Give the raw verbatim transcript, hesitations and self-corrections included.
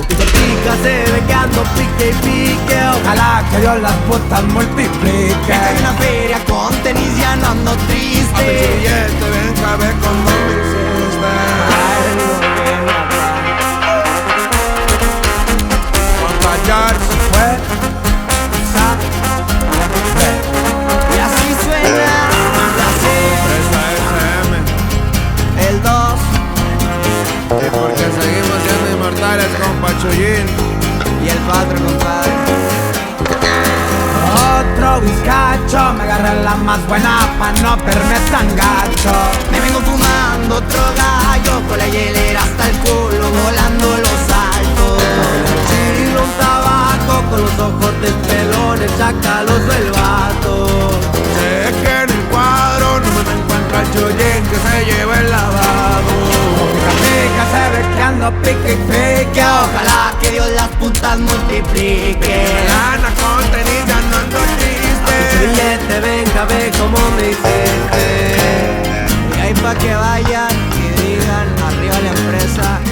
Mi tortica se ve que ando pique y pique. Ojalá que Dios las putas multiplique. En una feria con tenis ya no ando triste. A ver si ya te ven, a ver cómo me hiciste. Juan Callar se fue. Y así suena la C, Presta F M. el dos Y porque seguimos siendo inmortales con Pachullín y el cuatro, compadre. Otro bizcacho, me agarré la más buena pa' no verme tan gacho. Me vengo fumando otro gallo con la hielera hasta el culo, volando los altos. Chilo un tabaco con los ojos de pelones, chacaloso el vato. sé que en el cuadro no me encuentra el Chullín que se lleva el lavado. Pica, se ve que ando pique y pique. Ojalá que Dios las putas multiplique. Lana con tenis ya no ando Ese triste. billete, venga, ve cómo me hiciste. Y ahí pa' que vayan y digan arriba la empresa.